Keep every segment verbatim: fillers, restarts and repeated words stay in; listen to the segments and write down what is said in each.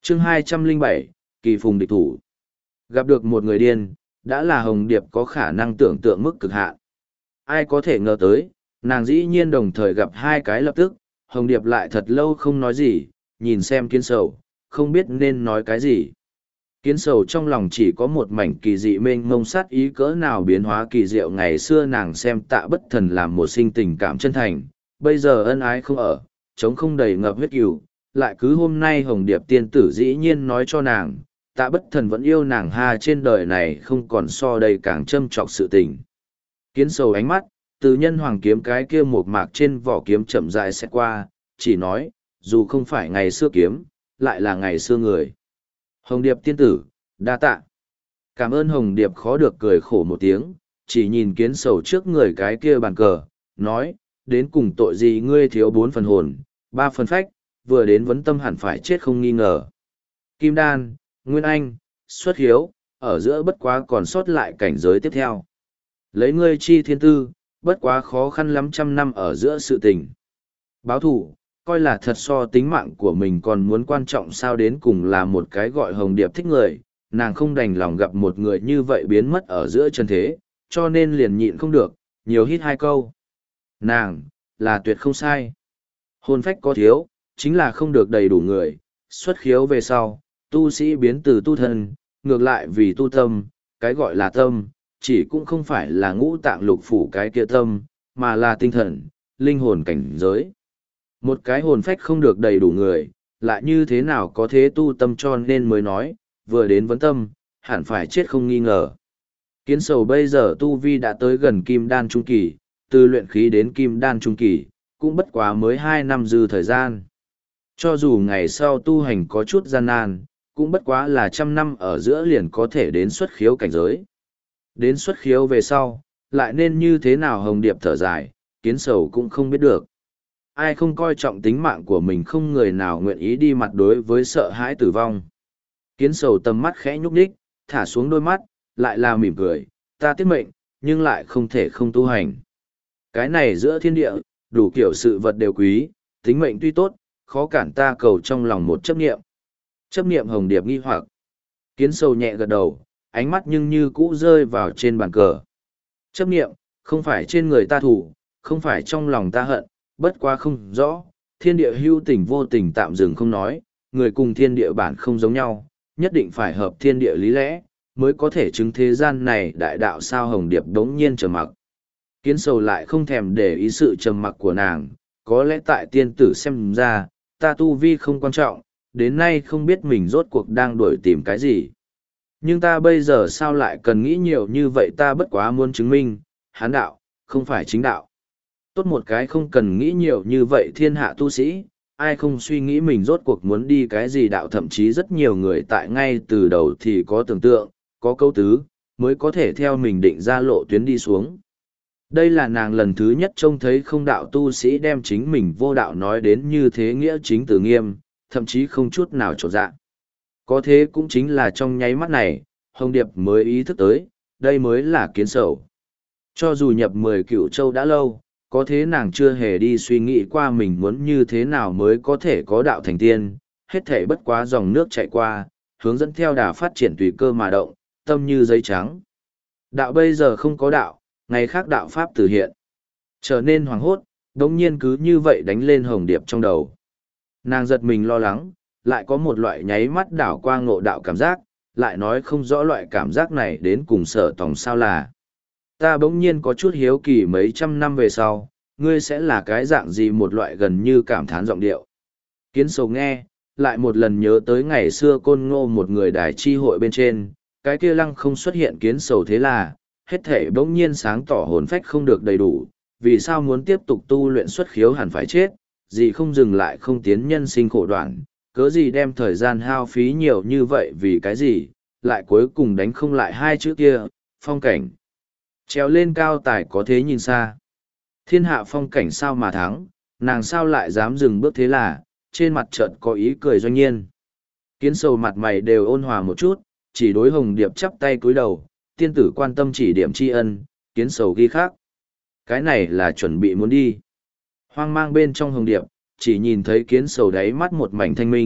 chương hai trăm lẻ bảy, kỳ phùng địch thủ. Gặp được một người điên, đã là Hồng Điệp có khả năng tưởng tượng mức cực hạn. Ai có thể ngờ tới, nàng dĩ nhiên đồng thời gặp hai cái lập tức, Hồng Điệp lại thật lâu không nói gì, nhìn xem kiến sầu, không biết nên nói cái gì. Kiến sầu trong lòng chỉ có một mảnh kỳ dị mênh mông sát ý cỡ nào biến hóa kỳ diệu ngày xưa nàng xem Tạ Bất Thần làm một sinh tình cảm chân thành, bây giờ ân ái không ở, chống không đầy ngập huyết cừu, lại cứ hôm nay Hồng Điệp tiên tử dĩ nhiên nói cho nàng, Tạ Bất Thần vẫn yêu nàng ha, trên đời này không còn so đây càng châm trọc sự tình. Kiến sầu ánh mắt, từ nhân hoàng kiếm cái kia một mạc trên vỏ kiếm chậm rãi xét qua, chỉ nói, dù không phải ngày xưa kiếm, lại là ngày xưa người. Hồng Điệp tiên tử, đa tạ. Cảm ơn Hồng Điệp khó được cười khổ một tiếng, chỉ nhìn kiến sầu trước người cái kia bàn cờ, nói, đến cùng tội gì ngươi thiếu bốn phần hồn, ba phần phách, vừa đến vấn tâm hẳn phải chết không nghi ngờ. Kim Đan, Nguyên Anh, xuất hiếu, ở giữa bất quá còn sót lại cảnh giới tiếp theo. Lấy ngươi chi thiên tư, bất quá khó khăn lắm trăm năm ở giữa sự tình. Báo thủ, coi là thật so tính mạng của mình còn muốn quan trọng sao, đến cùng là một cái gọi Hồng Điệp thích người, nàng không đành lòng gặp một người như vậy biến mất ở giữa chân thế, cho nên liền nhịn không được, nhiều hít hai câu. Nàng, là tuyệt không sai. Hồn phách có thiếu, chính là không được đầy đủ người, xuất khiếu về sau, tu sĩ biến từ tu thân, ngược lại vì tu tâm, cái gọi là tâm, chỉ cũng không phải là ngũ tạng lục phủ cái kia tâm, mà là tinh thần, linh hồn cảnh giới. Một cái hồn phách không được đầy đủ người, lại như thế nào có thế tu tâm, cho nên mới nói, vừa đến vấn tâm, hẳn phải chết không nghi ngờ. Kiến sầu bây giờ tu vi đã tới gần kim đan trung kỳ, từ luyện khí đến kim đan trung kỳ, cũng bất quá mới hai năm dư thời gian. Cho dù ngày sau tu hành có chút gian nan, cũng bất quá là trăm năm ở giữa liền có thể đến xuất khiếu cảnh giới. Đến xuất khiếu về sau, lại nên như thế nào Hồng Điệp thở dài, kiến sầu cũng không biết được. Ai không coi trọng tính mạng của mình, không người nào nguyện ý đi mặt đối với sợ hãi tử vong. Kiến sầu tầm mắt khẽ nhúc nhích, thả xuống đôi mắt, lại là mỉm cười, ta tiết mệnh, nhưng lại không thể không tu hành. Cái này giữa thiên địa, đủ kiểu sự vật đều quý, tính mệnh tuy tốt, khó cản ta cầu trong lòng một chấp niệm. Chấp niệm Hồng Điệp nghi hoặc. Kiến sầu nhẹ gật đầu, ánh mắt nhưng như cũ rơi vào trên bàn cờ. Chấp niệm, không phải trên người ta thủ, không phải trong lòng ta hận, bất quá không rõ, thiên địa hưu tình vô tình tạm dừng không nói, người cùng thiên địa bản không giống nhau, nhất định phải hợp thiên địa lý lẽ, mới có thể chứng thế gian này đại đạo. Sao Hồng Điệp đống nhiên trầm mặc. Kiến sầu lại không thèm để ý sự trầm mặc của nàng, có lẽ tại tiên tử xem ra, ta tu vi không quan trọng, đến nay không biết mình rốt cuộc đang đuổi tìm cái gì. Nhưng ta bây giờ sao lại cần nghĩ nhiều như vậy, ta bất quá muốn chứng minh, hán đạo, không phải chính đạo. Tốt một cái không cần nghĩ nhiều như vậy thiên hạ tu sĩ, ai không suy nghĩ mình rốt cuộc muốn đi cái gì đạo, thậm chí rất nhiều người tại ngay từ đầu thì có tưởng tượng, có câu tứ, mới có thể theo mình định ra lộ tuyến đi xuống. Đây là nàng lần thứ nhất trông thấy không đạo tu sĩ đem chính mình vô đạo nói đến như thế nghĩa chính từ nghiêm, thậm chí không chút nào trột dạ. Có thế cũng chính là trong nháy mắt này, Hồng Điệp mới ý thức tới, đây mới là kiến sầu. Cho dù nhập mười cựu châu đã lâu, có thế nàng chưa hề đi suy nghĩ qua mình muốn như thế nào mới có thể có đạo thành tiên, hết thể bất quá dòng nước chạy qua, hướng dẫn theo đà phát triển tùy cơ mà động, tâm như giấy trắng. Đạo bây giờ không có đạo, ngày khác đạo pháp từ hiện. Trở nên hoảng hốt, đống nhiên cứ như vậy đánh lên Hồng Điệp trong đầu. Nàng giật mình lo lắng, lại có một loại nháy mắt đảo qua ngộ đạo cảm giác, lại nói không rõ loại cảm giác này đến cùng sở tòng sao là. Ta bỗng nhiên có chút hiếu kỳ mấy trăm năm về sau, ngươi sẽ là cái dạng gì, một loại gần như cảm thán giọng điệu. Kiến sầu nghe, lại một lần nhớ tới ngày xưa Côn Ngô một người đài chi hội bên trên, cái kia lăng không xuất hiện kiến sầu, thế là, hết thể bỗng nhiên sáng tỏ hồn phách không được đầy đủ, vì sao muốn tiếp tục tu luyện xuất khiếu hẳn phải chết, gì không dừng lại không tiến nhân sinh khổ đoạn, cớ gì đem thời gian hao phí nhiều như vậy vì cái gì, lại cuối cùng đánh không lại hai chữ kia, phong cảnh. Trèo lên cao tài có thế nhìn xa. Thiên hạ phong cảnh sao mà thắng, nàng sao lại dám dừng bước, thế là, trên mặt chợt có ý cười doanh nhiên. Kiến sầu mặt mày đều ôn hòa một chút, chỉ đối Hồng Điệp chắp tay cúi đầu, tiên tử quan tâm chỉ điểm tri ân, kiến sầu ghi khác. Cái này là chuẩn bị muốn đi. Hoang mang bên trong Hồng Điệp, chỉ nhìn thấy kiến sầu đáy mắt một mảnh thanh minh,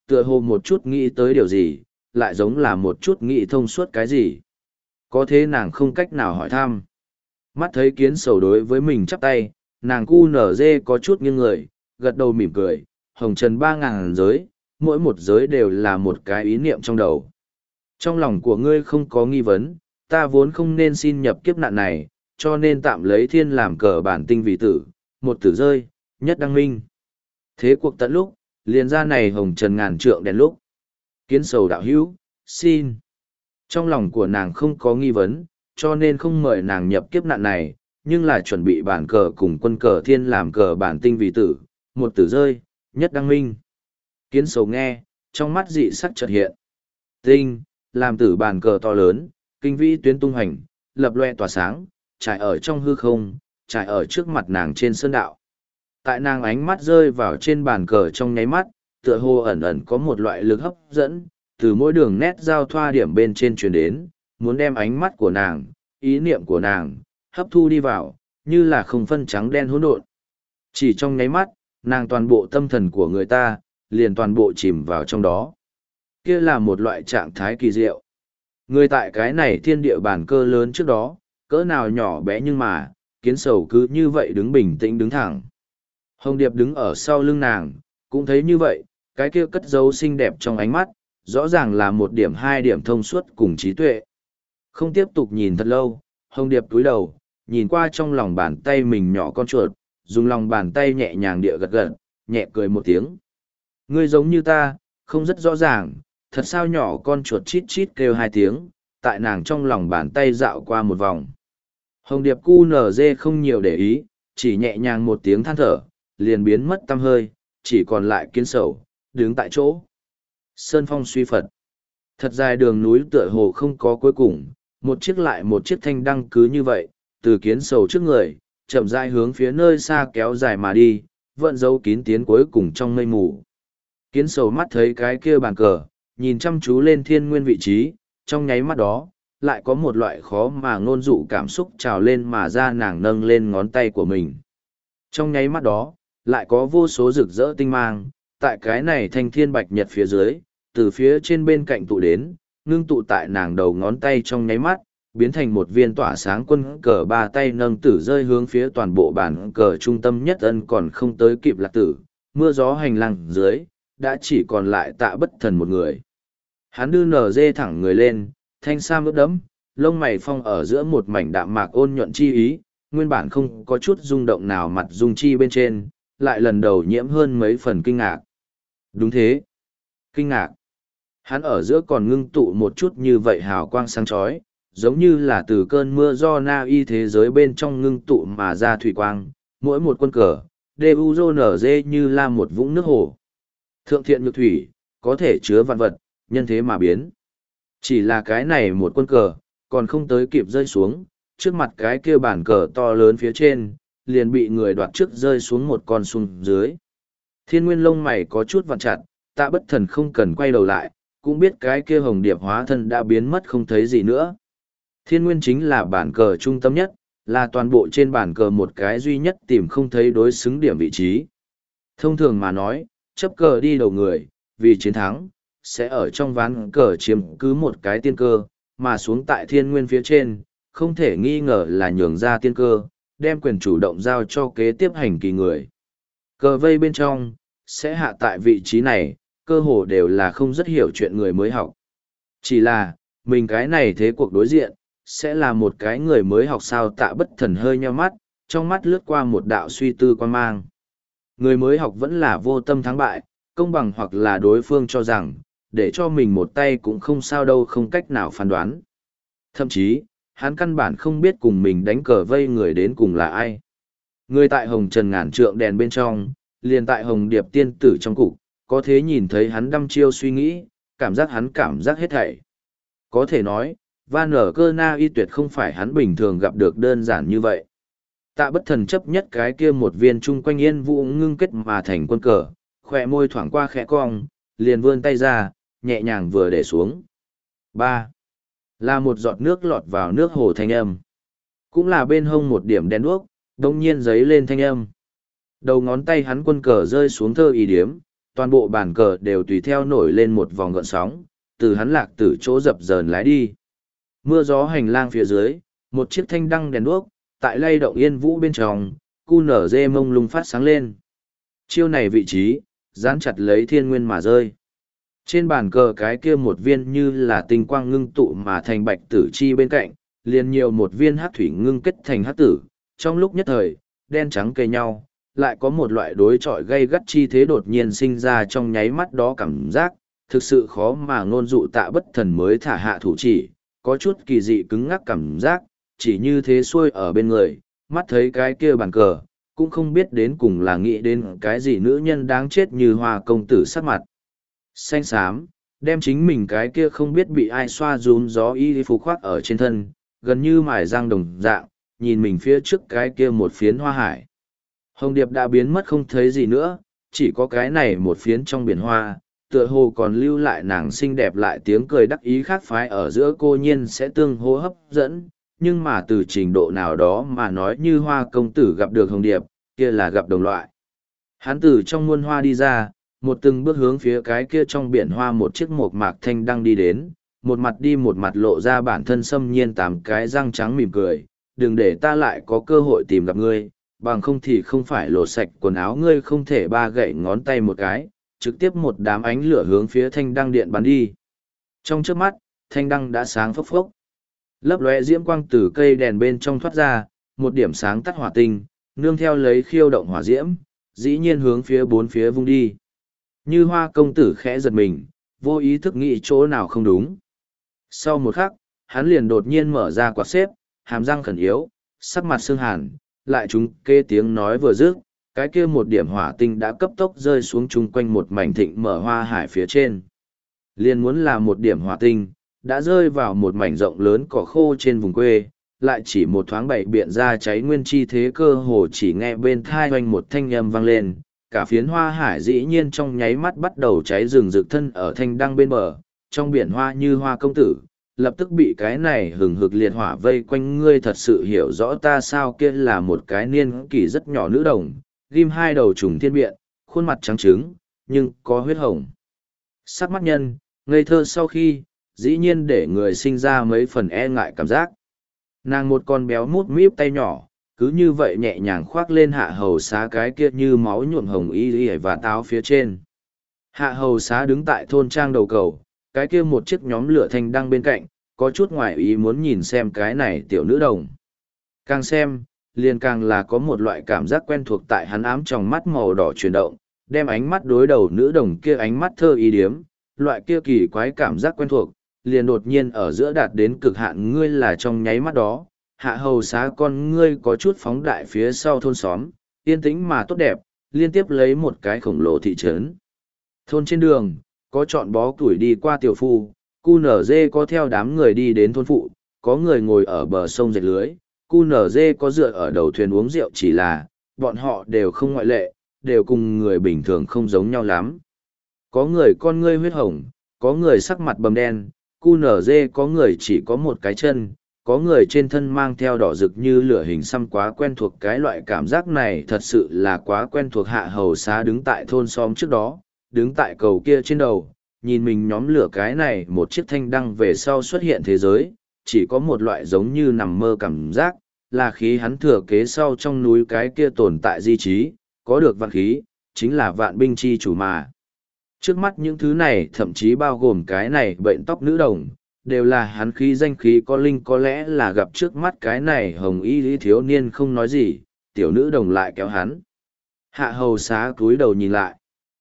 tựa hồ một chút nghĩ tới điều gì, lại giống là một chút nghĩ thông suốt cái gì. Có thế nàng không cách nào hỏi thăm. Mắt thấy kiến sầu đối với mình chắp tay, nàng cu nở dê có chút nghiêng người, gật đầu mỉm cười, hồng trần ba ngàn giới, mỗi một giới đều là một cái ý niệm trong đầu. Trong lòng của ngươi không có nghi vấn, ta vốn không nên xin nhập kiếp nạn này, cho nên tạm lấy thiên làm cờ bản tinh vì tử, một tử rơi, nhất đăng minh. Thế cuộc tận lúc, liền ra này hồng trần ngàn trượng đèn lúc. Kiến sầu đạo hữu, xin. Trong lòng của nàng không có nghi vấn, cho nên không mời nàng nhập kiếp nạn này, nhưng là chuẩn bị bản cờ cùng quân cờ thiên làm cờ bản tinh vì tử, một tử rơi, nhất đăng minh. Kiến sầu nghe, trong mắt dị sắc chợt hiện. Tinh, làm tử bản cờ to lớn, kinh vĩ tuyến tung hành, lập loe tỏa sáng, trải ở trong hư không, trải ở trước mặt nàng trên sơn đạo. Tại nàng ánh mắt rơi vào trên bàn cờ trong nháy mắt, tựa hồ ẩn ẩn có một loại lực hấp dẫn, từ mỗi đường nét giao thoa điểm bên trên truyền đến, muốn đem ánh mắt của nàng, ý niệm của nàng, hấp thu đi vào, như là không phân trắng đen hỗn độn. Chỉ trong nháy mắt, nàng toàn bộ tâm thần của người ta, liền toàn bộ chìm vào trong đó. Kia là một loại trạng thái kỳ diệu. Người tại cái này thiên địa bản cơ lớn trước đó, cỡ nào nhỏ bé nhưng mà, kiến sầu cứ như vậy đứng bình tĩnh đứng thẳng. Hồng Điệp đứng ở sau lưng nàng, cũng thấy như vậy, cái kia cất dấu xinh đẹp trong ánh mắt, rõ ràng là một điểm hai điểm thông suốt cùng trí tuệ. Không tiếp tục nhìn thật lâu, Hồng Điệp cúi đầu, nhìn qua trong lòng bàn tay mình nhỏ con chuột, dùng lòng bàn tay nhẹ nhàng địa gật gật, nhẹ cười một tiếng. Ngươi giống như ta, không rất rõ ràng, thật sao nhỏ con chuột chít chít kêu hai tiếng, tại nàng trong lòng bàn tay dạo qua một vòng. Hồng Điệp cu nở dê không nhiều để ý, chỉ nhẹ nhàng một tiếng than thở, liền biến mất tăm hơi, chỉ còn lại kiến sầu, đứng tại chỗ. Sơn phong suy Phật. Thật dài đường núi tựa hồ không có cuối cùng, một chiếc lại một chiếc thanh đăng cứ như vậy, từ kiến sầu trước người, chậm rãi hướng phía nơi xa kéo dài mà đi, vận dấu kín tiến cuối cùng trong mây mù. Kiến sầu mắt thấy cái kia bàn cờ, nhìn chăm chú lên thiên nguyên vị trí, trong nháy mắt đó, lại có một loại khó mà ngôn dụ cảm xúc trào lên mà ra nàng nâng lên ngón tay của mình. Trong nháy mắt đó, lại có vô số rực rỡ tinh mang, tại cái này thanh thiên bạch nhật phía dưới, từ phía trên bên cạnh tụ đến, ngưng tụ tại nàng đầu ngón tay trong nháy mắt, biến thành một viên tỏa sáng quân cờ ba tay nâng tử rơi hướng phía toàn bộ bản cờ trung tâm nhất ân còn không tới kịp lạc tử, mưa gió hành lang dưới, đã chỉ còn lại Tạ Bất Thần một người. Hắn đưa nở dê thẳng người lên, thanh sam ướt đẫm, lông mày phong ở giữa một mảnh đạm mạc ôn nhuận chi ý, nguyên bản không có chút rung động nào mặt dung chi bên trên, lại lần đầu nhiễm hơn mấy phần kinh ngạc. Đúng thế. Kinh ngạc. Hắn ở giữa còn ngưng tụ một chút như vậy hào quang sáng chói, giống như là từ cơn mưa do na y thế giới bên trong ngưng tụ mà ra thủy quang, mỗi một quân cờ, đều rô nở dê như là một vũng nước hồ. Thượng thiện nhược thủy, có thể chứa vạn vật, nhân thế mà biến. Chỉ là cái này một quân cờ, còn không tới kịp rơi xuống, trước mặt cái kia bản cờ to lớn phía trên, liền bị người đoạt trước rơi xuống một con sung dưới. Thiên nguyên lông mày có chút vặn chặt, Tạ Bất Thần không cần quay đầu lại, cũng biết cái kia hồng điệp hóa thân đã biến mất không thấy gì nữa. Thiên nguyên chính là bản cờ trung tâm nhất, là toàn bộ trên bản cờ một cái duy nhất tìm không thấy đối xứng điểm vị trí. Thông thường mà nói, chấp cờ đi đầu người, vì chiến thắng, sẽ ở trong ván cờ chiếm cứ một cái tiên cơ, mà xuống tại thiên nguyên phía trên, không thể nghi ngờ là nhường ra tiên cơ, đem quyền chủ động giao cho kế tiếp hành kỳ người. Cờ vây bên trong, sẽ hạ tại vị trí này, cơ hồ đều là không rất hiểu chuyện người mới học. Chỉ là, mình cái này thế cuộc đối diện, sẽ là một cái người mới học sao. Tạ Bất Thần hơi nheo mắt, trong mắt lướt qua một đạo suy tư quan mang. Người mới học vẫn là vô tâm thắng bại, công bằng hoặc là đối phương cho rằng, để cho mình một tay cũng không sao đâu, không cách nào phán đoán. Thậm chí, hắn căn bản không biết cùng mình đánh cờ vây người đến cùng là ai. Người tại hồng trần ngàn trượng đèn bên trong, liền tại hồng điệp tiên tử trong cục, có thế nhìn thấy hắn đăm chiêu suy nghĩ, cảm giác hắn cảm giác hết thảy. Có thể nói, Van ở cơ na y tuyệt không phải hắn bình thường gặp được đơn giản như vậy. Tạ Bất Thần chấp nhất cái kia một viên chung quanh yên vũ ngưng kết mà thành quân cờ, khỏe môi thoảng qua khẽ cong, liền vươn tay ra, nhẹ nhàng vừa để xuống. Ba là một giọt nước lọt vào nước hồ thanh âm. Cũng là bên hông một điểm đen đuốc, đông nhiên giấy lên thanh âm. Đầu ngón tay hắn quân cờ rơi xuống thơ ý điếm, toàn bộ bàn cờ đều tùy theo nổi lên một vòng gợn sóng, từ hắn lạc tử chỗ dập dờn lái đi. Mưa gió hành lang phía dưới, một chiếc thanh đăng đèn đuốc, tại lay động yên vũ bên trong, cu nở dê mông lung phát sáng lên. Chiêu này vị trí, dán chặt lấy thiên nguyên mà rơi. Trên bàn cờ cái kia một viên như là tinh quang ngưng tụ mà thành bạch tử chi bên cạnh, liền nhiều một viên hắc thủy ngưng kết thành hắc tử. Trong lúc nhất thời, đen trắng kề nhau, lại có một loại đối chọi gây gắt chi thế đột nhiên sinh ra trong nháy mắt đó cảm giác, thực sự khó mà ngôn dụ tạ bất thần mới thả hạ thủ chỉ, có chút kỳ dị cứng ngắc cảm giác, chỉ như thế xuôi ở bên người, mắt thấy cái kia bàn cờ, cũng không biết đến cùng là nghĩ đến cái gì nữ nhân đáng chết như hoa công tử sắc mặt. Xanh xám, đem chính mình cái kia không biết bị ai xoa rún gió y phục khoác ở trên thân, gần như mài răng đồng dạng, nhìn mình phía trước cái kia một phiến hoa hải. Hồng Điệp đã biến mất không thấy gì nữa, chỉ có cái này một phiến trong biển hoa, tựa hồ còn lưu lại nàng xinh đẹp lại tiếng cười đắc ý khác phái ở giữa cô nhiên sẽ tương hô hấp dẫn, nhưng mà từ trình độ nào đó mà nói như hoa công tử gặp được Hồng Điệp, kia là gặp đồng loại. Hắn từ trong muôn hoa đi ra, một từng bước hướng phía cái kia trong biển hoa một chiếc mộc mạc thanh đăng đi đến, một mặt đi một mặt lộ ra bản thân xâm nhiên tám cái răng trắng mỉm cười, đừng để ta lại có cơ hội tìm gặp ngươi, bằng không thì không phải lột sạch quần áo ngươi không thể ba gậy ngón tay một cái, trực tiếp một đám ánh lửa hướng phía thanh đăng điện bắn đi. Trong trước mắt, thanh đăng đã sáng phốc phốc. Lấp lóe diễm quang từ cây đèn bên trong thoát ra, một điểm sáng tắt hỏa tinh, nương theo lấy khiêu động hỏa diễm, dĩ nhiên hướng phía bốn phía vung đi. Như hoa công tử khẽ giật mình, vô ý thức nghĩ chỗ nào không đúng. Sau một khắc, hắn liền đột nhiên mở ra quạt xếp, hàm răng khẩn yếu, sắc mặt sương hàn, lại chúng kê tiếng nói vừa dứt, cái kia một điểm hỏa tinh đã cấp tốc rơi xuống chung quanh một mảnh thịnh mở hoa hải phía trên. Liền muốn là một điểm hỏa tinh, đã rơi vào một mảnh rộng lớn cỏ khô trên vùng quê, lại chỉ một thoáng bảy biện ra cháy nguyên chi thế cơ hồ chỉ nghe bên thai hoanh một thanh âm vang lên, cả phiến hoa hải dĩ nhiên trong nháy mắt bắt đầu cháy rừng rực thân ở thanh đăng bên bờ, trong biển hoa như hoa công tử, lập tức bị cái này hừng hực liệt hỏa vây quanh. Ngươi thật sự hiểu rõ ta sao? Kia là một cái niên kỷ rất nhỏ nữ đồng, ghim hai đầu trùng thiên biện, khuôn mặt trắng trứng, nhưng có huyết hồng. Sắc mắt nhân, ngây thơ sau khi, dĩ nhiên để người sinh ra mấy phần e ngại cảm giác. Nàng một con béo mút míp tay nhỏ, cứ như vậy nhẹ nhàng khoác lên hạ hầu xá cái kia như máu nhuộm hồng y y và táo phía trên. Hạ hầu xá đứng tại thôn trang đầu cầu, cái kia một chiếc nhóm lửa thanh đăng bên cạnh, có chút ngoài ý muốn nhìn xem cái này tiểu nữ đồng. Càng xem, liền càng là có một loại cảm giác quen thuộc tại hắn ám trong mắt màu đỏ chuyển động, đem ánh mắt đối đầu nữ đồng kia ánh mắt thơ ý điếm, loại kia kỳ quái cảm giác quen thuộc, liền đột nhiên ở giữa đạt đến cực hạn. Ngươi là trong nháy mắt đó, hạ hầu xá con ngươi có chút phóng đại phía sau thôn xóm, yên tĩnh mà tốt đẹp, liên tiếp lấy một cái khổng lồ thị trấn. Thôn trên đường, có chọn bó củi đi qua tiểu phu, cu nở dê có theo đám người đi đến thôn phụ, có người ngồi ở bờ sông dệt lưới, cu nở dê có dựa ở đầu thuyền uống rượu, chỉ là, bọn họ đều không ngoại lệ, đều cùng người bình thường không giống nhau lắm. Có người con ngươi huyết hồng, có người sắc mặt bầm đen, cu nở dê có người chỉ có một cái chân, có người trên thân mang theo đỏ rực như lửa hình xăm. Quá quen thuộc, cái loại cảm giác này thật sự là quá quen thuộc. Hạ hầu xá đứng tại thôn xóm trước đó, đứng tại cầu kia trên đầu, nhìn mình nhóm lửa cái này một chiếc thanh đăng về sau xuất hiện thế giới, chỉ có một loại giống như nằm mơ cảm giác, là khí hắn thừa kế sau trong núi cái kia tồn tại di trí, có được vạn khí, chính là vạn binh chi chủ mà. Trước mắt những thứ này thậm chí bao gồm cái này bệnh tóc nữ đồng, đều là hắn khí danh khí có linh. Có lẽ là gặp trước mắt cái này hồng y lý thiếu niên không nói gì, tiểu nữ đồng lại kéo hắn. Hạ hầu xá cúi đầu nhìn lại.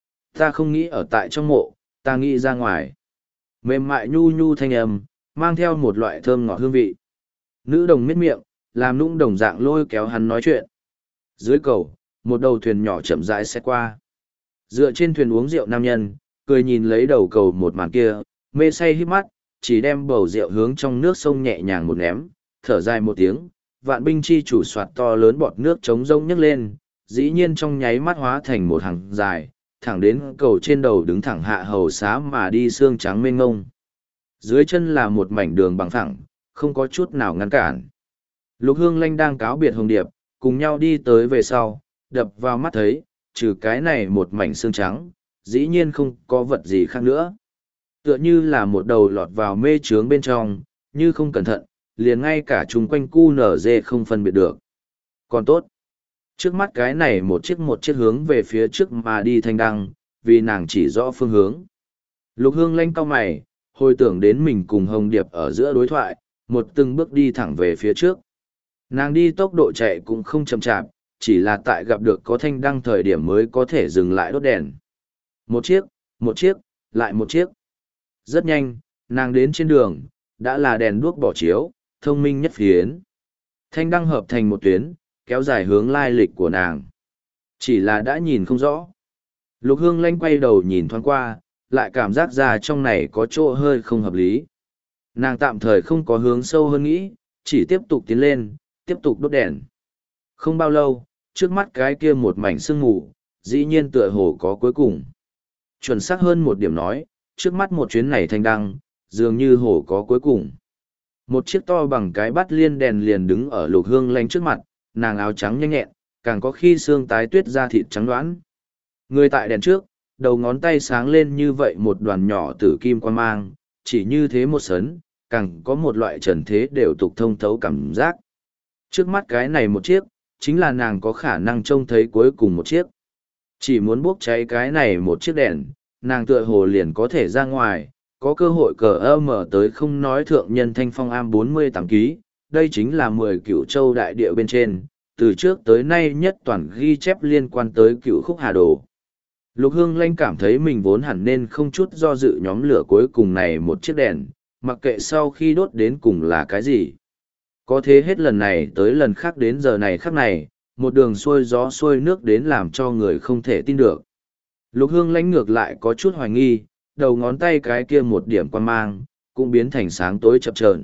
Ta không nghĩ ở tại trong mộ, ta nghĩ ra ngoài. Mềm mại nhu nhu thanh âm, mang theo một loại thơm ngọt hương vị. Nữ đồng miết miệng, làm nũng đồng dạng lôi kéo hắn nói chuyện. Dưới cầu, một đầu thuyền nhỏ chậm rãi xét qua. Dựa trên thuyền uống rượu nam nhân, cười nhìn lấy đầu cầu một màn kia, mê say hít mắt, chỉ đem bầu rượu hướng trong nước sông nhẹ nhàng một ném, thở dài một tiếng, vạn binh chi chủ soạt to lớn bọt nước trống rông nhấc lên, dĩ nhiên trong nháy mắt hóa thành một hàng dài, thẳng đến cầu trên đầu đứng thẳng hạ hầu xá mà đi, xương trắng mênh ngông. Dưới chân là một mảnh đường bằng phẳng, không có chút nào ngăn cản. Lục Hương Lanh đang cáo biệt Hồng Điệp, cùng nhau đi tới về sau, đập vào mắt thấy, trừ cái này một mảnh xương trắng, dĩ nhiên không có vật gì khác nữa. Tựa như là một đầu lọt vào mê trướng bên trong, như không cẩn thận, liền ngay cả chung quanh cu nở dê không phân biệt được. Còn tốt. Trước mắt cái này một chiếc một chiếc hướng về phía trước mà đi thanh đăng, vì nàng chỉ rõ phương hướng. Lục Hương Lanh cau mày, hồi tưởng đến mình cùng Hồng Điệp ở giữa đối thoại, một từng bước đi thẳng về phía trước. Nàng đi tốc độ chạy cũng không chậm chạp, chỉ là tại gặp được có thanh đăng thời điểm mới có thể dừng lại đốt đèn. Một chiếc, một chiếc, lại một chiếc. Rất nhanh, nàng đến trên đường, đã là đèn đuốc bỏ chiếu, thông minh nhất phiến. Thanh đăng hợp thành một tuyến, kéo dài hướng lai lịch của nàng. Chỉ là đã nhìn không rõ. Lục Hương Lanh quay đầu nhìn thoáng qua, lại cảm giác ra trong này có chỗ hơi không hợp lý. Nàng tạm thời không có hướng sâu hơn nghĩ, chỉ tiếp tục tiến lên, tiếp tục đốt đèn. Không bao lâu, trước mắt cái kia một mảnh sương mù, dĩ nhiên tựa hồ có cuối cùng. Chuẩn xác hơn một điểm nói, trước mắt một chuyến này thanh đăng, dường như hồ có cuối cùng. Một chiếc to bằng cái bát liên đèn liền đứng ở Lục Hương Lanh trước mặt, nàng áo trắng nhanh nhẹn, càng có khi xương tái tuyết da thịt trắng đoán. Người tại đèn trước, đầu ngón tay sáng lên như vậy một đoàn nhỏ tử kim quan mang, chỉ như thế một sấn, càng có một loại trần thế đều tục thông thấu cảm giác. Trước mắt cái này một chiếc, chính là nàng có khả năng trông thấy cuối cùng một chiếc. Chỉ muốn bốc cháy cái này một chiếc đèn, nàng tựa hồ liền có thể ra ngoài, có cơ hội cờ ơ mở tới không nói thượng nhân thanh phong am bốn mươi tám ký, đây chính là mười cửu châu đại địa bên trên, từ trước tới nay nhất toàn ghi chép liên quan tới cửu khúc hà đồ. Lục Hương Lanh cảm thấy mình vốn hẳn nên không chút do dự nhóm lửa cuối cùng này một chiếc đèn, mặc kệ sau khi đốt đến cùng là cái gì. Có thế hết lần này tới lần khác đến giờ này khắc này, một đường xuôi gió xuôi nước đến làm cho người không thể tin được. Lục Hương Lanh ngược lại có chút hoài nghi, đầu ngón tay cái kia một điểm quan mang, cũng biến thành sáng tối chập chờn.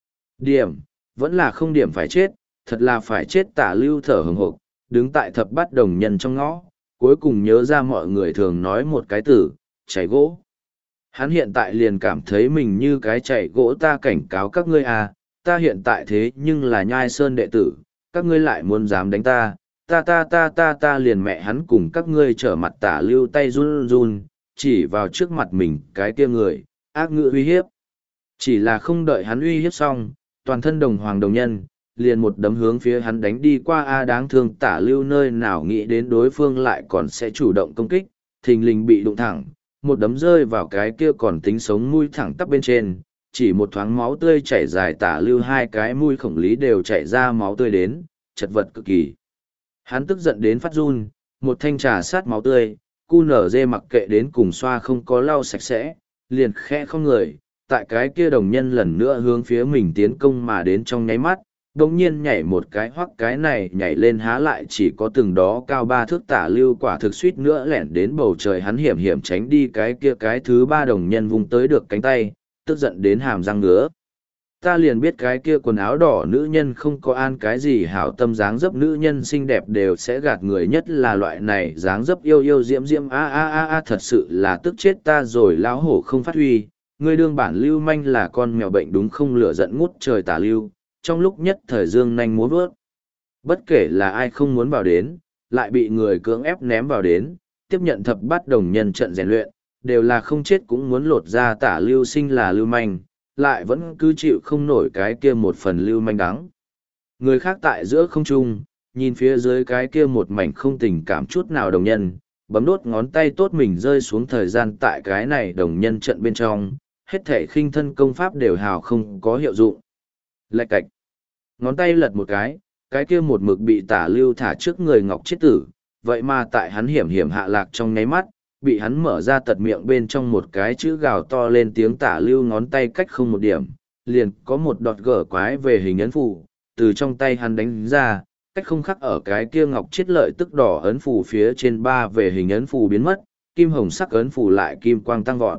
Điểm, vẫn là không điểm phải chết, thật là phải chết Tả Lưu thở hừng hực, đứng tại thập bát đồng nhân trong ngõ, cuối cùng nhớ ra mọi người thường nói một cái từ, chảy gỗ. Hắn hiện tại liền cảm thấy mình như cái chảy gỗ, ta cảnh cáo các ngươi à, ta hiện tại thế nhưng là Nhai Sơn đệ tử, các ngươi lại muốn dám đánh ta, ta ta ta ta ta liền mẹ hắn cùng các ngươi trở mặt. Tả Lưu tay run run, chỉ vào trước mặt mình cái kia người, ác ngữ uy hiếp. Chỉ là không đợi hắn uy hiếp xong, toàn thân đồng hoàng đồng nhân, liền một đấm hướng phía hắn đánh đi qua. A đáng thương Tả Lưu nơi nào nghĩ đến đối phương lại còn sẽ chủ động công kích, thình lình bị đụng thẳng, một đấm rơi vào cái kia còn tính sống mũi thẳng tắp bên trên, chỉ một thoáng máu tươi chảy dài. Tả Lưu hai cái mũi khổng lý đều chảy ra máu tươi đến, chật vật cực kỳ. Hắn tức giận đến phát run, một thanh trà sát máu tươi, cu nở dê mặc kệ đến cùng xoa không có lau sạch sẽ, liền khẽ không người, tại cái kia đồng nhân lần nữa hướng phía mình tiến công mà đến trong nháy mắt, đồng nhiên nhảy một cái, hoắc cái này nhảy lên há lại chỉ có từng đó cao ba thước. Tả Lưu quả thực suýt nữa lẻn đến bầu trời, hắn hiểm hiểm tránh đi cái kia cái thứ ba đồng nhân vung tới được cánh tay, tức giận đến hàm răng ngứa. Ta liền biết cái kia quần áo đỏ nữ nhân không có an cái gì hảo tâm, dáng dấp nữ nhân xinh đẹp đều sẽ gạt người, nhất là loại này dáng dấp yêu yêu diễm diễm, a a a a thật sự là tức chết ta rồi. Lão hổ không phát huy, ngươi đương bản lưu manh là con mèo bệnh đúng không? Lửa giận ngút trời Tả Lưu, trong lúc nhất thời dương nhanh múa vớt. Bất kể là ai không muốn vào đến, lại bị người cưỡng ép ném vào đến, tiếp nhận thập bát đồng nhân trận rèn luyện, đều là không chết cũng muốn lột ra. Tả Lưu sinh là lưu manh, lại vẫn cứ chịu không nổi cái kia một phần lưu manh đắng. Người khác tại giữa không trung, nhìn phía dưới cái kia một mảnh không tình cảm chút nào đồng nhân, bấm đốt ngón tay tốt mình rơi xuống thời gian tại cái này đồng nhân trận bên trong, hết thể khinh thân công pháp đều hào không có hiệu dụng. Lạch cạch, ngón tay lật một cái, cái kia một mực bị Tả Lưu thả trước người ngọc chết tử, vậy mà tại hắn hiểm hiểm hạ lạc trong nháy mắt, bị hắn mở ra tật miệng bên trong một cái chữ gào to lên tiếng. Tả Lưu ngón tay cách không một điểm, liền có một đọt gở quái về hình ấn phù, từ trong tay hắn đánh ra, cách không khắc ở cái kia ngọc chết lợi tức đỏ ấn phù phía trên, ba về hình ấn phù biến mất, kim hồng sắc ấn phù lại kim quang tăng vọt.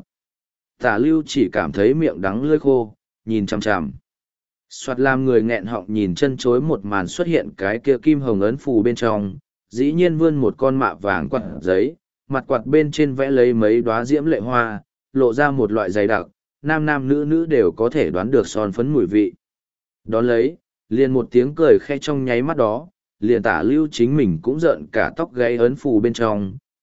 Tả Lưu chỉ cảm thấy miệng đắng lưỡi khô, nhìn chằm chằm. Soạt làm người nghẹn họng nhìn chân chối một màn xuất hiện, cái kia kim hồng ấn phù bên trong, dĩ nhiên vươn một con mạ vàng quạt giấy, mặt quạt bên trên vẽ lấy mấy đóa diễm lệ hoa, lộ ra một loại dày đặc, nam nam nữ nữ đều có thể đoán được son phấn mùi vị. Đón lấy, liền một tiếng cười khe trong nháy mắt đó, liền Tả Lưu chính mình cũng giận cả tóc gáy, ấn phù bên trong,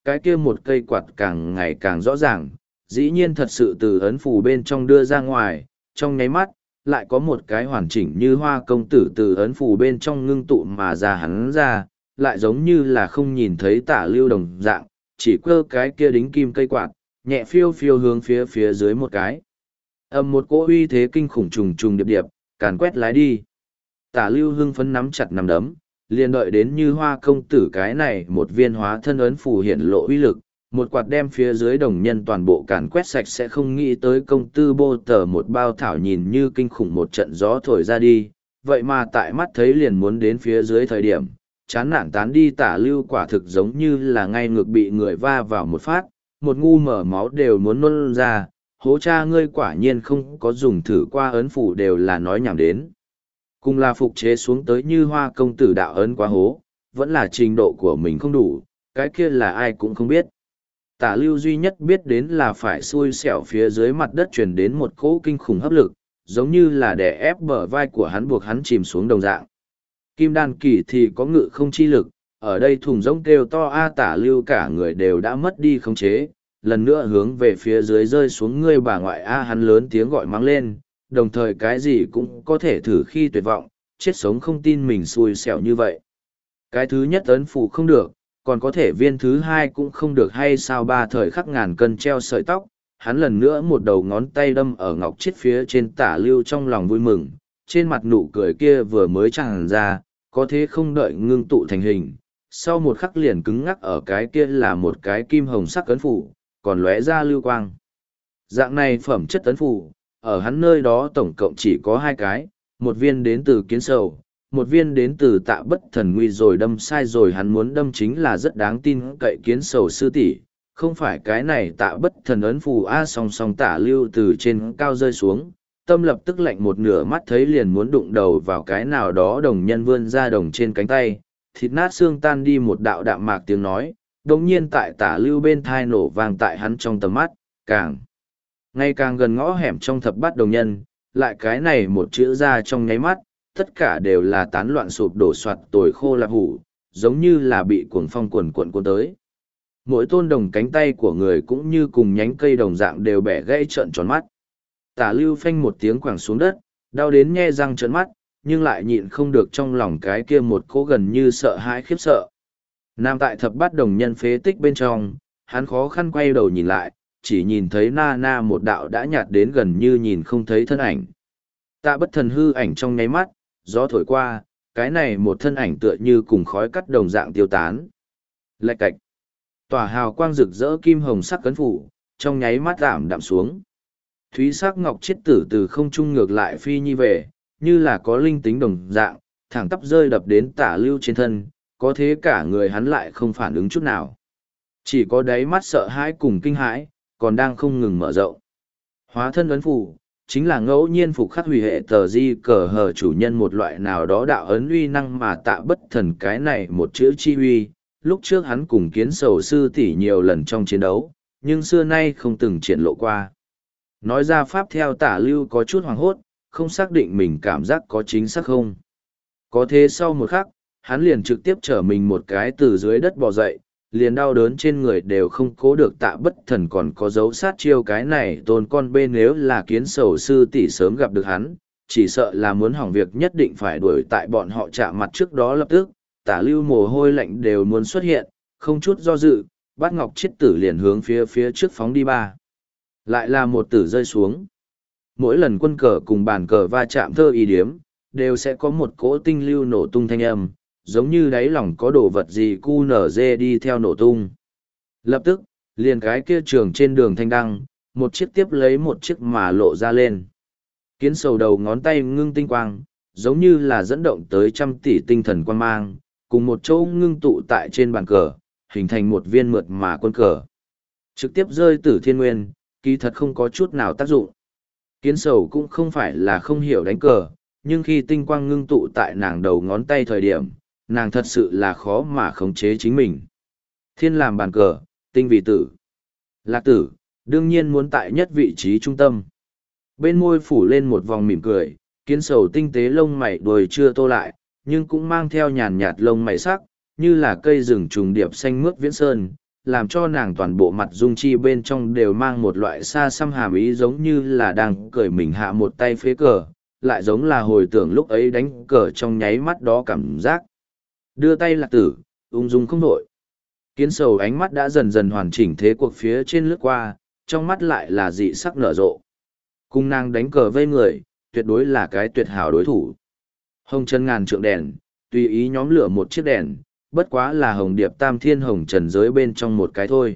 cái kia một cây quạt càng ngày càng rõ ràng, dĩ nhiên thật sự từ ấn phù bên trong đưa ra ngoài, trong nháy mắt, lại có một cái hoàn chỉnh như hoa công tử từ ấn phù bên trong ngưng tụ mà ra hắn ra, lại giống như là không nhìn thấy tả lưu đồng dạng, chỉ cơ cái kia đính kim cây quạt, nhẹ phiêu phiêu hướng phía phía dưới một cái. Ầm một cỗ uy thế kinh khủng trùng trùng điệp điệp, càn quét lái đi. Tả lưu hưng phấn nắm chặt nắm đấm, liền đợi đến như hoa công tử cái này một viên hóa thân ấn phù hiện lộ uy lực, một quạt đem phía dưới đồng nhân toàn bộ càn quét sạch sẽ không nghĩ tới công tư bô tờ một bao thảo nhìn như kinh khủng một trận gió thổi ra đi, vậy mà tại mắt thấy liền muốn đến phía dưới thời điểm, chán nản tán đi tả lưu quả thực giống như là ngay ngược bị người va vào một phát, một ngu mở máu đều muốn nôn ra, hố cha ngươi quả nhiên không có dùng thử qua ấn phủ đều là nói nhảm đến. Cùng là phục chế xuống tới như hoa công tử đạo ấn quá hố, vẫn là trình độ của mình không đủ, cái kia là ai cũng không biết. Tả lưu duy nhất biết đến là phải xui xẻo phía dưới mặt đất truyền đến một cỗ kinh khủng hấp lực, giống như là đè ép bờ vai của hắn buộc hắn chìm xuống đồng dạng. Kim đan kỳ thì có ngự không chi lực, ở đây thùng rỗng kêu to a tả lưu cả người đều đã mất đi khống chế, lần nữa hướng về phía dưới rơi xuống ngươi bà ngoại a hắn lớn tiếng gọi mắng lên, đồng thời cái gì cũng có thể thử khi tuyệt vọng, chết sống không tin mình xui xẻo như vậy. Cái thứ nhất ấn phủ không được, còn có thể viên thứ hai cũng không được hay sao ba thời khắc ngàn cân treo sợi tóc, hắn lần nữa một đầu ngón tay đâm ở ngọc chiết phía trên tả lưu trong lòng vui mừng, trên mặt nụ cười kia vừa mới tràn ra, có thế không đợi ngưng tụ thành hình, sau một khắc liền cứng ngắc ở cái kia là một cái kim hồng sắc ấn phủ, còn lóe ra lưu quang. Dạng này phẩm chất ấn phủ, ở hắn nơi đó tổng cộng chỉ có hai cái, một viên đến từ kiến sầu, một viên đến từ tạ bất thần nguy rồi đâm sai rồi hắn muốn đâm chính là rất đáng tin cậy kiến sầu sư tỷ, không phải cái này tạ bất thần ấn phù a song song tả lưu từ trên cao rơi xuống, tâm lập tức lạnh một nửa mắt thấy liền muốn đụng đầu vào cái nào đó đồng nhân vươn ra đồng trên cánh tay, thịt nát xương tan đi một đạo đạm mạc tiếng nói, đồng nhiên tại tả lưu bên thai nổ vang tại hắn trong tầm mắt, càng ngày càng gần ngõ hẻm trong thập bát đồng nhân, lại cái này một chữ ra trong nháy mắt, tất cả đều là tán loạn sụp đổ soạt tồi khô lạp hủ, giống như là bị cuồng phong cuồn cuộn cuốn tới. Mỗi tôn đồng cánh tay của người cũng như cùng nhánh cây đồng dạng đều bẻ gãy trợn tròn mắt. Tả lưu phanh một tiếng quẳng xuống đất, đau đến nhe răng trợn mắt, nhưng lại nhịn không được trong lòng cái kia một cố gần như sợ hãi khiếp sợ. Nam tại thập bát đồng nhân phế tích bên trong, hắn khó khăn quay đầu nhìn lại, chỉ nhìn thấy na na một đạo đã nhạt đến gần như nhìn không thấy thân ảnh. Tạ bất thần hư ảnh trong nháy mắt, gió thổi qua, cái này một thân ảnh tựa như cùng khói cắt đồng dạng tiêu tán. Lạch cạch. Tỏa hào quang rực rỡ kim hồng sắc cấn phủ, trong nháy mắt giảm đạm xuống. Thúy sắc ngọc chiết tử từ không trung ngược lại phi nhi về, như là có linh tính đồng dạng, thẳng tắp rơi đập đến tả lưu trên thân, có thế cả người hắn lại không phản ứng chút nào. Chỉ có đáy mắt sợ hãi cùng kinh hãi, còn đang không ngừng mở rộng. Hóa thân ấn phủ, chính là ngẫu nhiên phục khắc hủy hệ tờ di cờ hờ chủ nhân một loại nào đó đạo ấn uy năng mà tạ bất thần cái này một chữ chi uy. Lúc trước hắn cùng kiến sầu sư tỷ nhiều lần trong chiến đấu, nhưng xưa nay không từng triển lộ qua. Nói ra pháp theo tả lưu có chút hoàng hốt, không xác định mình cảm giác có chính xác không. Có thế sau một khắc, hắn liền trực tiếp trở mình một cái từ dưới đất bò dậy, liền đau đớn trên người đều không cố được tạ bất thần còn có dấu sát chiêu cái này tôn con bên nếu là kiến sầu sư tỷ sớm gặp được hắn, chỉ sợ là muốn hỏng việc nhất định phải đuổi tại bọn họ chạm mặt trước đó lập tức, tả lưu mồ hôi lạnh đều muốn xuất hiện, không chút do dự, bát ngọc chiết tử liền hướng phía phía trước phóng đi ba. Lại là một tử rơi xuống. Mỗi lần quân cờ cùng bàn cờ va chạm thơ y điếm, đều sẽ có một cỗ tinh lưu nổ tung thanh âm, giống như đáy lòng có đồ vật gì cu nở dê đi theo nổ tung. Lập tức, liền cái kia trường trên đường thanh đăng, một chiếc tiếp lấy một chiếc mà lộ ra lên. Kiến sầu đầu ngón tay ngưng tinh quang, giống như là dẫn động tới trăm tỷ tinh thần quang mang, cùng một chỗ ngưng tụ tại trên bàn cờ, hình thành một viên mượt mà quân cờ. Trực tiếp rơi tử thiên nguyên, kỳ thật không có chút nào tác dụng. Kiến sầu cũng không phải là không hiểu đánh cờ, nhưng khi tinh quang ngưng tụ tại nàng đầu ngón tay thời điểm, nàng thật sự là khó mà khống chế chính mình. Thiên làm bàn cờ, tinh vị tử. Lạc tử, đương nhiên muốn tại nhất vị trí trung tâm. Bên môi phủ lên một vòng mỉm cười, kiến sầu tinh tế lông mày đuôi chưa tô lại, nhưng cũng mang theo nhàn nhạt lông mày sắc, như là cây rừng trùng điệp xanh mướt viễn sơn, làm cho nàng toàn bộ mặt dung chi bên trong đều mang một loại xa xăm hàm ý giống như là đang cười mình hạ một tay phế cờ, lại giống là hồi tưởng lúc ấy đánh cờ trong nháy mắt đó cảm giác. Đưa tay lạc tử, ung dung không nổi. Kiến sầu ánh mắt đã dần dần hoàn chỉnh thế cuộc phía trên lướt qua, trong mắt lại là dị sắc nở rộ. Cung nàng đánh cờ vây người, tuyệt đối là cái tuyệt hảo đối thủ. Hồng chân ngàn trượng đèn, tùy ý nhóm lửa một chiếc đèn, bất quá là hồng điệp tam thiên hồng trần giới bên trong một cái thôi.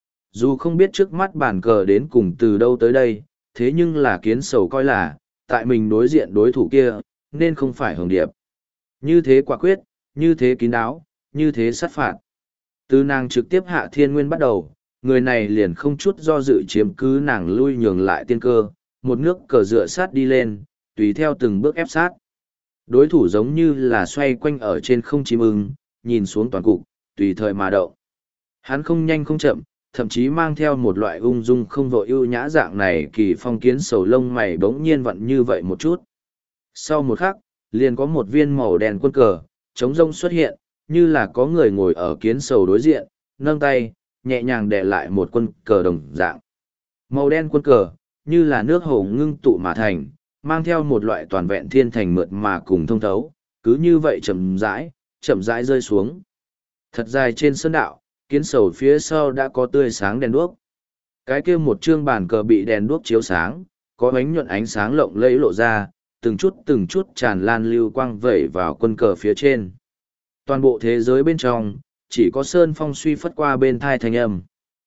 Dù không biết trước mắt bàn cờ đến cùng từ đâu tới đây, thế nhưng là kiến sầu coi là, tại mình đối diện đối thủ kia, nên không phải hồng điệp. Như thế quả quyết, như thế kín đáo, như thế sát phạt. Từ nàng trực tiếp hạ thiên nguyên bắt đầu, người này liền không chút do dự chiếm cứ nàng lui nhường lại tiên cơ, một nước cờ dựa sát đi lên, tùy theo từng bước ép sát. Đối thủ giống như là xoay quanh ở trên không chim ưng, nhìn xuống toàn cục, tùy thời mà động. Hắn không nhanh không chậm, thậm chí mang theo một loại ung dung không vội ưu nhã dạng này kỳ phong kiến sầu lông mày bỗng nhiên vặn như vậy một chút. Sau một khắc, liền có một viên màu đen quân cờ, trống rông xuất hiện, như là có người ngồi ở kiến sầu đối diện, nâng tay, nhẹ nhàng đè lại một quân cờ đồng dạng. Màu đen quân cờ, như là nước hồ ngưng tụ mà thành, mang theo một loại toàn vẹn thiên thành mượt mà cùng thông thấu, cứ như vậy chậm rãi, chậm rãi rơi xuống. Thật dài trên sân đạo, kiến sầu phía sau đã có tươi sáng đèn đuốc. Cái kia một chương bàn cờ bị đèn đuốc chiếu sáng, có ánh nhuận ánh sáng lộng lẫy lộ ra, từng chút từng chút tràn lan lưu quang vẩy vào quân cờ phía trên. Toàn bộ thế giới bên trong, chỉ có sơn phong suy phất qua bên thai thanh âm.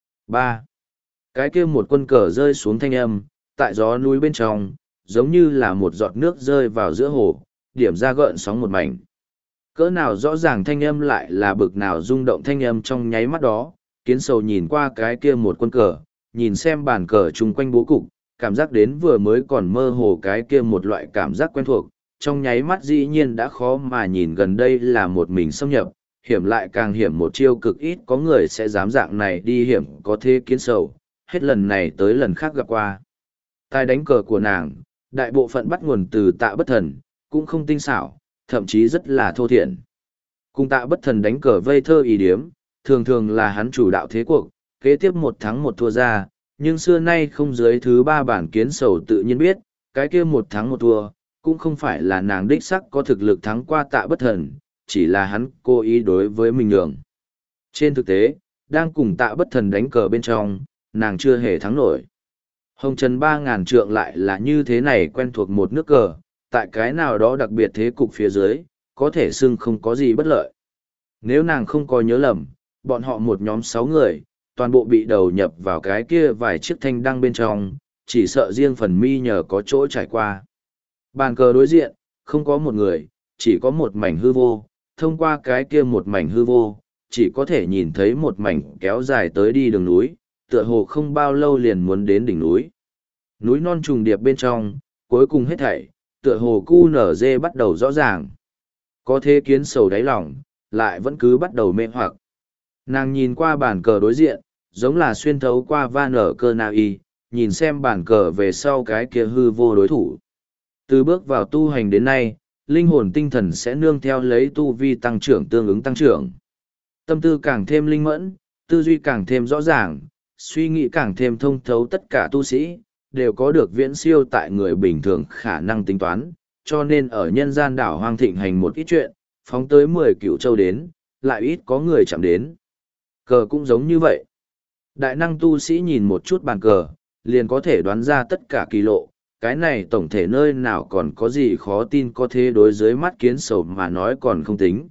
ba. Cái kia một quân cờ rơi xuống thanh âm, tại gió núi bên trong, giống như là một giọt nước rơi vào giữa hồ, điểm ra gợn sóng một mảnh. Cỡ nào rõ ràng thanh âm lại là bực nào rung động thanh âm trong nháy mắt đó, kiến sầu nhìn qua cái kia một quân cờ, nhìn xem bàn cờ chung quanh bố cục, cảm giác đến vừa mới còn mơ hồ cái kia một loại cảm giác quen thuộc, trong nháy mắt dĩ nhiên đã khó mà nhìn gần đây là một mình xâm nhập, hiểm lại càng hiểm một chiêu cực ít có người sẽ dám dạng này đi hiểm có thế kiến sầu, hết lần này tới lần khác gặp qua. Tài đánh cờ của nàng, đại bộ phận bắt nguồn từ Tạ Bất Thần, cũng không tinh xảo, thậm chí rất là thô thiển. Cùng Tạ Bất Thần đánh cờ vây thơ ý điếm, thường thường là hắn chủ đạo thế cuộc, kế tiếp một thắng một thua ra, nhưng xưa nay không dưới thứ ba bản kiến sầu tự nhiên biết, cái kia một thắng một thua, cũng không phải là nàng đích sắc có thực lực thắng qua Tạ Bất Thần, chỉ là hắn cố ý đối với mình nhường. Trên thực tế, đang cùng Tạ Bất Thần đánh cờ bên trong, nàng chưa hề thắng nổi. Hồng Trần ba ngàn trượng lại là như thế này quen thuộc một nước cờ, tại cái nào đó đặc biệt thế cục phía dưới, có thể xưng không có gì bất lợi. Nếu nàng không có nhớ lầm, bọn họ một nhóm sáu người, toàn bộ bị đầu nhập vào cái kia vài chiếc thanh đăng bên trong, chỉ sợ riêng phần mi nhờ có chỗ trải qua. Bàn cờ đối diện, không có một người, chỉ có một mảnh hư vô, thông qua cái kia một mảnh hư vô, chỉ có thể nhìn thấy một mảnh kéo dài tới đi đường núi, tựa hồ không bao lâu liền muốn đến đỉnh núi. Núi non trùng điệp bên trong, cuối cùng hết thảy, tựa hồ cu nở dê bắt đầu rõ ràng. Có thế kiến sầu đáy lòng, lại vẫn cứ bắt đầu mê hoặc. Nàng nhìn qua bàn cờ đối diện, giống là xuyên thấu qua va nở cơ na y, nhìn xem bàn cờ về sau cái kia hư vô đối thủ. Từ bước vào tu hành đến nay, linh hồn tinh thần sẽ nương theo lấy tu vi tăng trưởng tương ứng tăng trưởng. Tâm tư càng thêm linh mẫn, tư duy càng thêm rõ ràng, suy nghĩ càng thêm thông thấu tất cả tu sĩ, đều có được viễn siêu tại người bình thường khả năng tính toán, cho nên ở nhân gian đảo hoang thịnh hành một ít chuyện, phóng tới mười cựu châu đến, lại ít có người chạm đến. Cờ cũng giống như vậy. Đại năng tu sĩ nhìn một chút bàn cờ, liền có thể đoán ra tất cả kỳ lộ, cái này tổng thể nơi nào còn có gì khó tin có thế đối dưới mắt kiến sầu mà nói còn không tính.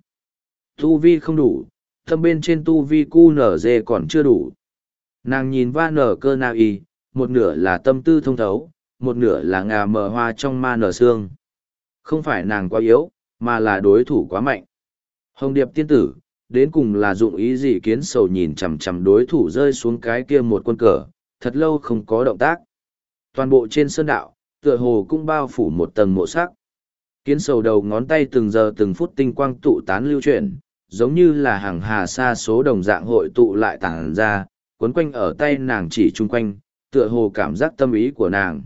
Tu vi không đủ, thâm bên trên tu vi cu nở dê còn chưa đủ. Nàng nhìn va nở cơ na y, một nửa là tâm tư thông thấu, một nửa là ngà mờ hoa trong ma nở xương. Không phải nàng quá yếu, mà là đối thủ quá mạnh. Hồng Điệp tiên tử, đến cùng là dụng ý gì kiến sầu nhìn chằm chằm đối thủ rơi xuống cái kia một quân cờ, thật lâu không có động tác. Toàn bộ trên sơn đạo, tựa hồ cũng bao phủ một tầng mộ sắc. Kiến sầu đầu ngón tay từng giờ từng phút tinh quang tụ tán lưu chuyển, giống như là hàng hà sa số đồng dạng hội tụ lại tản ra, cuốn quanh ở tay nàng chỉ chung quanh, tựa hồ cảm giác tâm ý của nàng.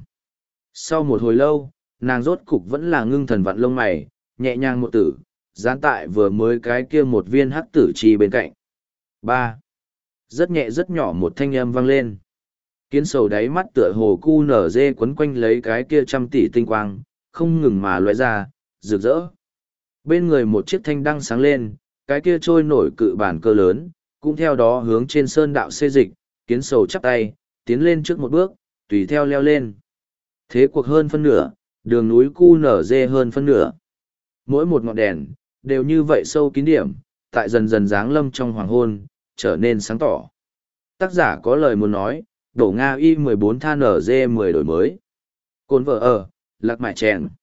Sau một hồi lâu, nàng rốt cục vẫn là ngưng thần vặn lông mày, nhẹ nhàng một tử, gián tại vừa mới cái kia một viên hắc tử chi bên cạnh. ba. Rất nhẹ rất nhỏ một thanh âm vang lên. Kiến sầu đáy mắt tựa hồ cu nở dê quấn quanh lấy cái kia trăm tỷ tinh quang, không ngừng mà loại ra, rực rỡ. Bên người một chiếc thanh đăng sáng lên, cái kia trôi nổi cự bản cơ lớn, cũng theo đó hướng trên sơn đạo xê dịch, kiến sầu chắp tay, tiến lên trước một bước, tùy theo leo lên. Thế cuộc hơn phân nửa, đường núi cu nở dê hơn phân nửa. Mỗi một ngọn đèn, đều như vậy sâu kín điểm, tại dần dần dáng lâm trong hoàng hôn, trở nên sáng tỏ. Tác giả có lời muốn nói, đổ Nga y mười bốn than ở dê mười đổi mới. Cồn vợ ở, lạc mại chèn.